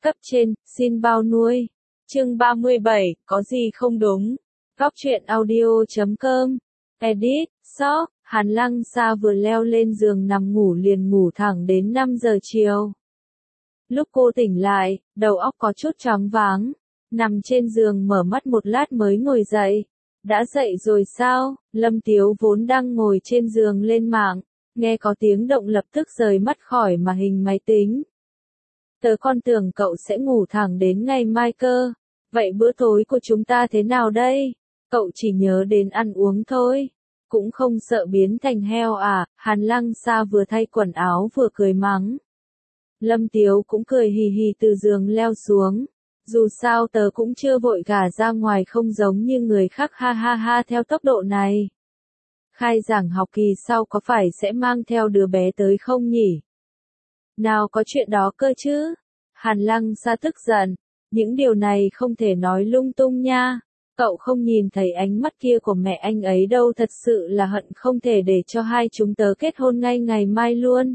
Cấp trên, xin bao nuôi. Chương 37, có gì không đúng? Góc truyện audio.com. Edit, shop, Hàn Lăng Sa vừa leo lên giường nằm ngủ liền ngủ thẳng đến 5 giờ chiều. Lúc cô tỉnh lại, đầu óc có chút choáng váng. Nằm trên giường mở mắt một lát mới ngồi dậy. Đã dậy rồi sao? Lâm Tiếu vốn đang ngồi trên giường lên mạng. Nghe có tiếng động lập tức rời mắt khỏi màn hình máy tính. Tớ con tưởng cậu sẽ ngủ thẳng đến ngày mai cơ. Vậy bữa tối của chúng ta thế nào đây? Cậu chỉ nhớ đến ăn uống thôi. Cũng không sợ biến thành heo à? Hàn Lăng Sa vừa thay quần áo vừa cười mắng. Lâm Tiếu cũng cười hì hì từ giường leo xuống. Dù sao tớ cũng chưa vội gả ra ngoài không giống như người khác ha ha ha theo tốc độ này. Khai giảng học kỳ sau có phải sẽ mang theo đứa bé tới không nhỉ? Nào có chuyện đó cơ chứ? Hàn Lăng Sa tức giận. Những điều này không thể nói lung tung nha. Cậu không nhìn thấy ánh mắt kia của mẹ anh ấy đâu, thật sự là hận không thể để cho hai chúng tớ kết hôn ngay ngày mai luôn.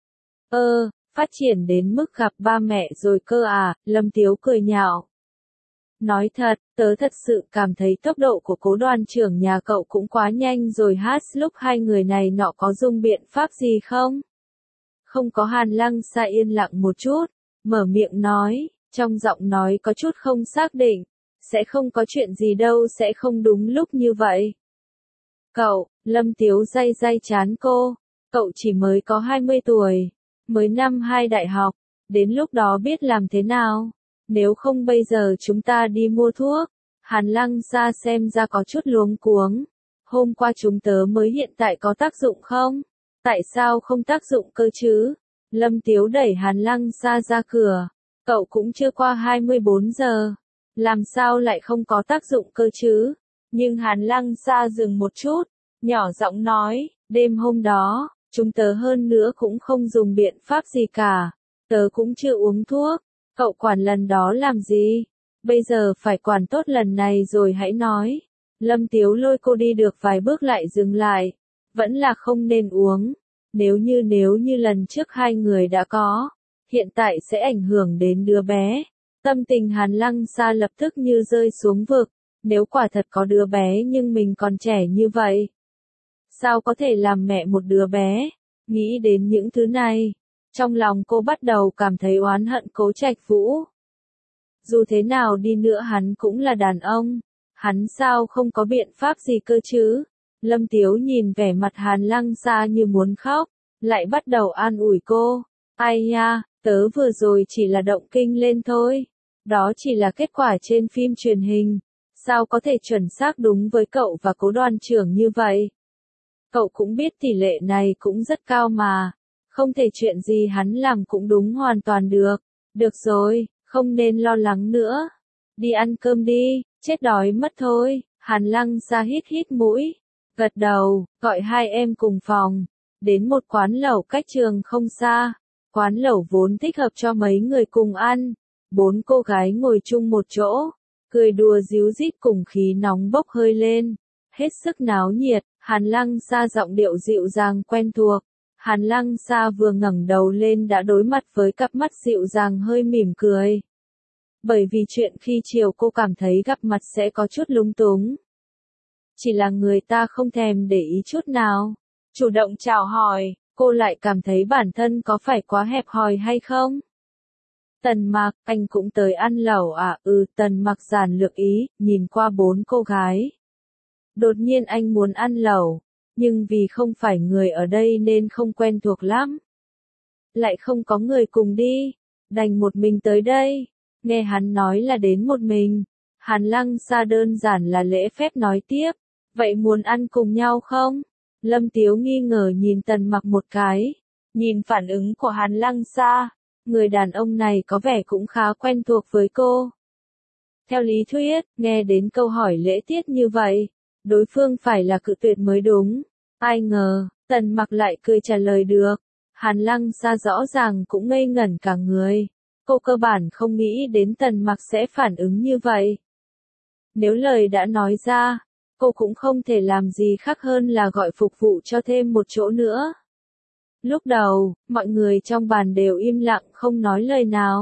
Phát triển đến mức gặp ba mẹ rồi cơ à? Lâm Tiếu cười nhạo. Nói thật, tớ thật sự cảm thấy tốc độ của cố đoàn trưởng nhà cậu cũng quá nhanh rồi hát, lúc hai người này nọ có dùng biện pháp gì không? Không có. Hàn Lăng Sa yên lặng một chút, mở miệng nói, trong giọng nói có chút không xác định, sẽ không có chuyện gì đâu, sẽ không đúng lúc như vậy. Cậu, Lâm Tiếu day day chán cô, cậu chỉ mới có 20 tuổi, mới năm 2 đại học, đến lúc đó biết làm thế nào? Nếu không bây giờ chúng ta đi mua thuốc. Hàn Lăng Sa xem ra có chút luống cuống. Hôm qua chúng tớ mới hiện tại có tác dụng không? Tại sao không tác dụng cơ chứ? Lâm Tiếu đẩy Hàn Lăng Sa ra cửa. Cậu cũng chưa qua 24 giờ. Làm sao lại không có tác dụng cơ chứ? Nhưng Hàn Lăng Sa dừng một chút, nhỏ giọng nói, đêm hôm đó, chúng tớ hơn nữa cũng không dùng biện pháp gì cả. Tớ cũng chưa uống thuốc. Cậu quản lần đó làm gì? Bây giờ phải quản tốt lần này rồi hãy nói. Lâm Tiếu lôi cô đi được vài bước lại dừng lại. Vẫn là không nên uống. Nếu như lần trước hai người đã có, hiện tại sẽ ảnh hưởng đến đứa bé. Tâm tình Hàn Lăng Sa lập tức như rơi xuống vực. Nếu quả thật có đứa bé nhưng mình còn trẻ như vậy, sao có thể làm mẹ một đứa bé? Nghĩ đến những thứ này, trong lòng cô bắt đầu cảm thấy oán hận Cố Trạch Vũ. Dù thế nào đi nữa hắn cũng là đàn ông, hắn sao không có biện pháp gì cơ chứ? Lâm Tiếu nhìn vẻ mặt Hàn Lăng Sa như muốn khóc, lại bắt đầu an ủi cô. Ai nha, tớ vừa rồi chỉ là động kinh lên thôi. Đó chỉ là kết quả trên phim truyền hình. Sao có thể chuẩn xác đúng với cậu và Cố đoàn trưởng như vậy? Cậu cũng biết tỷ lệ này cũng rất cao mà. Không thể chuyện gì hắn làm cũng đúng hoàn toàn được. Được rồi, không nên lo lắng nữa. Đi ăn cơm đi, chết đói mất thôi. Hàn Lăng Sa hít hít mũi, gật đầu, gọi hai em cùng phòng. Đến một quán lẩu cách trường không xa. Quán lẩu vốn thích hợp cho mấy người cùng ăn. 4 cô gái ngồi chung một chỗ, cười đùa díu dít cùng khí nóng bốc hơi lên. Hết sức náo nhiệt. Hàn Lăng Sa giọng điệu dịu dàng quen thuộc. Hàn Lăng Sa vừa ngẩng đầu lên đã đối mặt với cặp mắt dịu dàng hơi mỉm cười. Bởi vì chuyện khi chiều cô cảm thấy gặp mặt sẽ có chút lúng túng. Chỉ là người ta không thèm để ý chút nào. Chủ động chào hỏi, cô lại cảm thấy bản thân có phải quá hẹp hòi hay không? Tần Mạc, anh cũng tới ăn lẩu à? Tần Mạc giản lược ý, nhìn qua 4 cô gái. Đột nhiên anh muốn ăn lẩu, nhưng vì không phải người ở đây nên không quen thuộc lắm. Lại không có người cùng đi, đành một mình tới đây. Nghe hắn nói là đến một mình, Hàn Lăng Sa đơn giản là lễ phép nói tiếp, vậy muốn ăn cùng nhau không? Lâm Tiếu nghi ngờ nhìn Tần Mặc một cái, nhìn phản ứng của Hàn Lăng Sa, người đàn ông này có vẻ cũng khá quen thuộc với cô. Theo lý thuyết, nghe đến câu hỏi lễ tiết như vậy, đối phương phải là cự tuyệt mới đúng. Ai ngờ, Tần Mặc lại cười trả lời được. Hàn Lăng Sa rõ ràng cũng ngây ngẩn cả người. Cô cơ bản không nghĩ đến Tần Mặc sẽ phản ứng như vậy. Nếu lời đã nói ra, cô cũng không thể làm gì khác hơn là gọi phục vụ cho thêm một chỗ nữa. Lúc đầu, mọi người trong bàn đều im lặng không nói lời nào.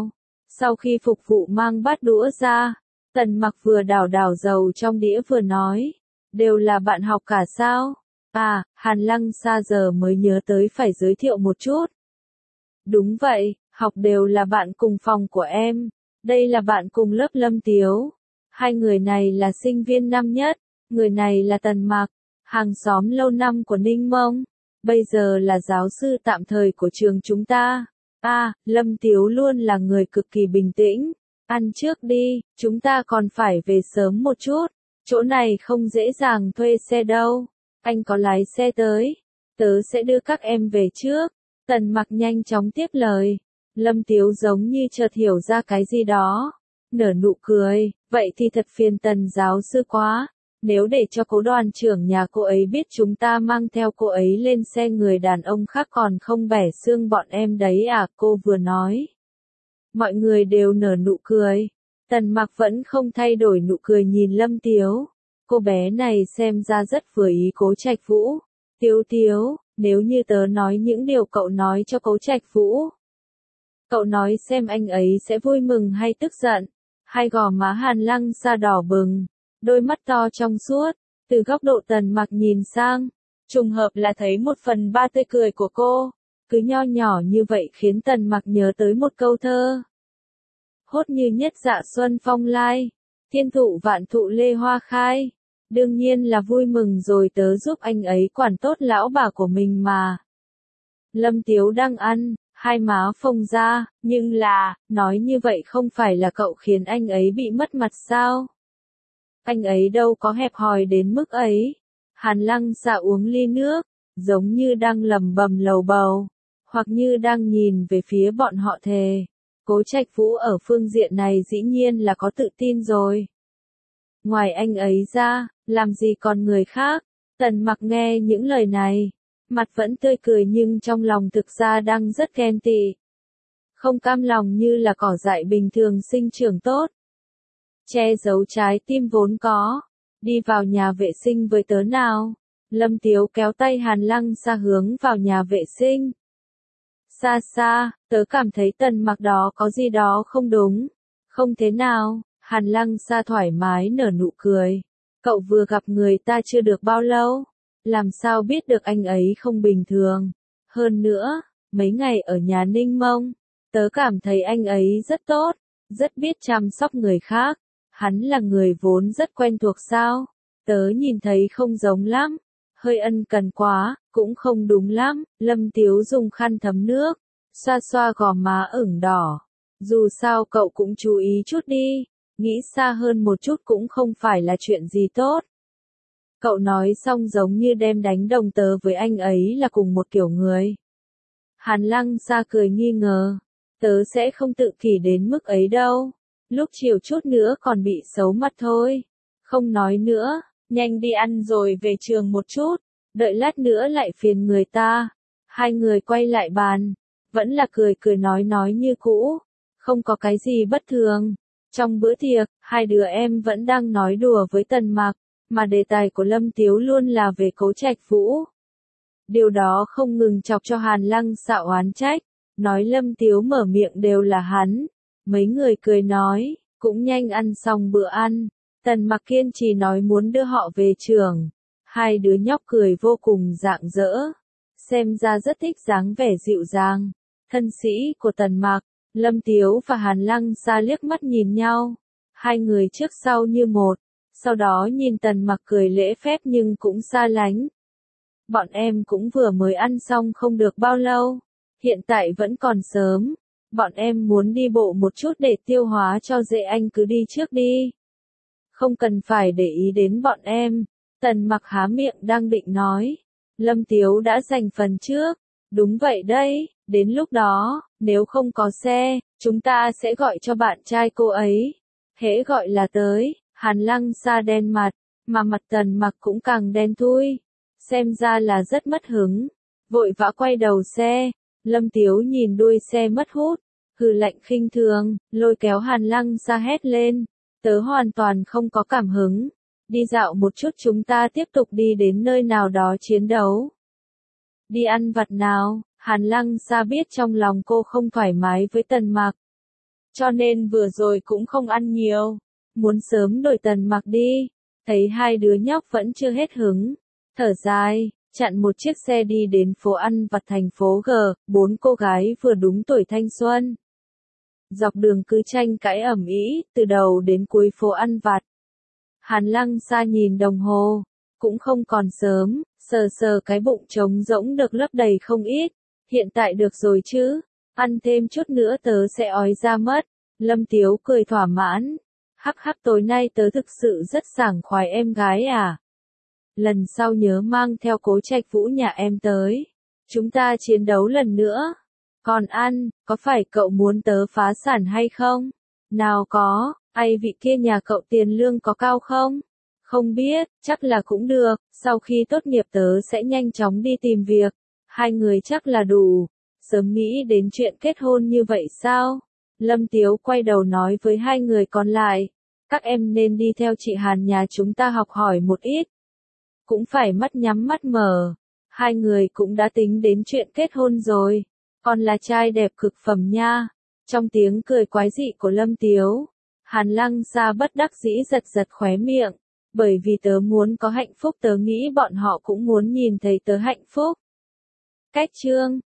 Sau khi phục vụ mang bát đũa ra, Tần Mặc vừa đảo đảo dầu trong đĩa vừa nói, đều là bạn học cả sao? À, Hàn Lăng Sa giờ mới nhớ tới phải giới thiệu một chút. Đúng vậy, học đều là bạn cùng phòng của em, đây là bạn cùng lớp Lâm Tiếu. Hai người này là sinh viên năm nhất, người này là Tần Mặc, hàng xóm lâu năm của Ninh Mông, bây giờ là giáo sư tạm thời của trường chúng ta. À, Lâm Tiếu luôn là người cực kỳ bình tĩnh. Ăn trước đi, chúng ta còn phải về sớm một chút. Chỗ này không dễ dàng thuê xe đâu. Anh có lái xe tới. Tớ sẽ đưa các em về trước. Tần Mặc nhanh chóng tiếp lời. Lâm Tiếu giống như chợt hiểu ra cái gì đó. Nở nụ cười. Vậy thì thật phiền Tần giáo sư quá. Nếu để cho cố đoàn trưởng nhà cô ấy biết chúng ta mang theo cô ấy lên xe người đàn ông khác còn không bẻ xương bọn em đấy à, cô vừa nói. Mọi người đều nở nụ cười. Tần Mặc vẫn không thay đổi nụ cười nhìn Lâm Tiếu. Cô bé này xem ra rất vừa ý Cố Trạch Vũ. Tiếu Tiếu, nếu như tớ nói những điều cậu nói cho Cố Trạch Vũ, cậu nói xem anh ấy sẽ vui mừng hay tức giận. Hai gò má Hàn Lăng Sa đỏ bừng, đôi mắt to trong suốt, từ góc độ Tần Mặc nhìn sang, trùng hợp là thấy 1/3 tươi cười của cô, cứ nho nhỏ như vậy khiến Tần Mặc nhớ tới một câu thơ. Hốt như nhất dạ xuân phong lai, thiên thụ vạn thụ lê hoa khai, đương nhiên là vui mừng rồi, tớ giúp anh ấy quản tốt lão bà của mình mà. Lâm Tiếu đang ăn, hai má phồng ra, nhưng là, nói như vậy không phải là cậu khiến anh ấy bị mất mặt sao? Anh ấy đâu có hẹp hòi đến mức ấy. Hàn Lăng Sa uống ly nước, giống như đang lẩm bẩm lầu bầu, hoặc như đang nhìn về phía bọn họ thề. Cố Trạch Vũ ở phương diện này dĩ nhiên là có tự tin rồi. Ngoài anh ấy ra, làm gì còn người khác? Tần Mặc nghe những lời này, mặt vẫn tươi cười nhưng trong lòng thực ra đang rất ghen tị. Không cam lòng như là cỏ dại bình thường sinh trưởng tốt. Che giấu trái tim vốn có. Đi vào nhà vệ sinh với tớ nào. Lâm Tiếu kéo tay Hàn Lăng Sa hướng vào nhà vệ sinh. Xa xa, tớ cảm thấy Tần Mặc đó có gì đó không đúng. Không thế nào, Hàn Lăng Sa thoải mái nở nụ cười. Cậu vừa gặp người ta chưa được bao lâu. Làm sao biết được anh ấy không bình thường. Hơn nữa, mấy ngày ở nhà Ninh Mông, tớ cảm thấy anh ấy rất tốt, rất biết chăm sóc người khác. Hắn là người vốn rất quen thuộc sao? Tớ nhìn thấy không giống lắm. Hơi ân cần quá, cũng không đúng lắm. Lâm Tiếu dùng khăn thấm nước, xoa xoa gò má ửng đỏ. Dù sao cậu cũng chú ý chút đi, nghĩ xa hơn một chút cũng không phải là chuyện gì tốt. Cậu nói xong giống như đem đánh đồng tớ với anh ấy là cùng một kiểu người. Hàn Lăng Sa cười nghi ngờ. Tớ sẽ không tự kỷ đến mức ấy đâu. Lúc chiều chút nữa còn bị xấu mặt thôi. Không nói nữa, nhanh đi ăn rồi về trường một chút. Đợi lát nữa lại phiền người ta. Hai người quay lại bàn. Vẫn là cười cười nói như cũ. Không có cái gì bất thường. Trong bữa tiệc, hai đứa em vẫn đang nói đùa với Tần Mặc. Mà đề tài của Lâm Tiếu luôn là về Cố Trạch Vũ. Điều đó không ngừng chọc cho Hàn Lăng Sa oán trách. Nói Lâm Tiếu mở miệng đều là hắn. Mấy người cười nói, cũng nhanh ăn xong bữa ăn. Tần Mặc kiên trì nói muốn đưa họ về trường. Hai đứa nhóc cười vô cùng rạng rỡ. Xem ra rất thích dáng vẻ dịu dàng. Thân sĩ của Tần Mặc, Lâm Tiếu và Hàn Lăng Sa liếc mắt nhìn nhau. Hai người trước sau như một. Sau đó nhìn Tần Mặc cười lễ phép nhưng cũng xa lánh. Bọn em cũng vừa mới ăn xong không được bao lâu. Hiện tại vẫn còn sớm. Bọn em muốn đi bộ một chút để tiêu hóa cho dễ, anh cứ đi trước đi. Không cần phải để ý đến bọn em. Tần Mặc há miệng đang định nói. Lâm Tiếu đã giành phần trước. Đúng vậy đấy, đến lúc đó, nếu không có xe, chúng ta sẽ gọi cho bạn trai cô ấy. Hễ gọi là tới, Hàn Lăng Sa đen mặt, mà mặt Tần Mặc cũng càng đen thui. Xem ra là rất mất hứng. Vội vã quay đầu xe. Lâm Tiếu nhìn đuôi xe mất hút. Hừ lạnh khinh thường, lôi kéo Hàn Lăng Sa hét lên. Tớ hoàn toàn không có cảm hứng. Đi dạo một chút, chúng ta tiếp tục đi đến nơi nào đó chiến đấu. Đi ăn vặt nào? Hàn Lăng Sa biết trong lòng cô không thoải mái với Tần Mặc. cho nên vừa rồi cũng không ăn nhiều. Muốn sớm đổi Tần Mặc đi. Thấy hai đứa nhóc vẫn chưa hết hứng. Thở dài, chặn một chiếc xe đi đến phố ăn vặt thành phố G, bốn cô gái vừa đúng tuổi thanh xuân. Dọc đường cứ tranh cãi ầm ĩ, từ đầu đến cuối phố ăn vặt. Hàn Lăng Sa nhìn đồng hồ, cũng không còn sớm, sờ sờ cái bụng trống rỗng được lấp đầy không ít. Hiện tại được rồi chứ, ăn thêm chút nữa tớ sẽ ói ra mất. Lâm Tiếu cười thỏa mãn. Hắc hắc, tối nay tớ thực sự rất sảng khoái em gái à. Lần sau nhớ mang theo Cố Trạch Vũ nhà em tới. Chúng ta chiến đấu lần nữa. Còn ăn, có phải cậu muốn tớ phá sản hay không? Nào có, ai vị kia nhà cậu tiền lương có cao không? Không biết, chắc là cũng được, sau khi tốt nghiệp tớ sẽ nhanh chóng đi tìm việc. Hai người chắc là đủ. Sớm nghĩ đến chuyện kết hôn như vậy sao? Lâm Tiếu quay đầu nói với hai người còn lại. Các em nên đi theo chị Hàn nhà chúng ta học hỏi một ít. Cũng phải mắt nhắm mắt mở. Hai người cũng đã tính đến chuyện kết hôn rồi. Còn là trai đẹp cực phẩm nha. Trong tiếng cười quái dị của Lâm Tiếu, Hàn Lăng Sa bất đắc dĩ giật giật khóe miệng. Bởi vì tớ muốn có hạnh phúc, tớ nghĩ bọn họ cũng muốn nhìn thấy tớ hạnh phúc. Cách chương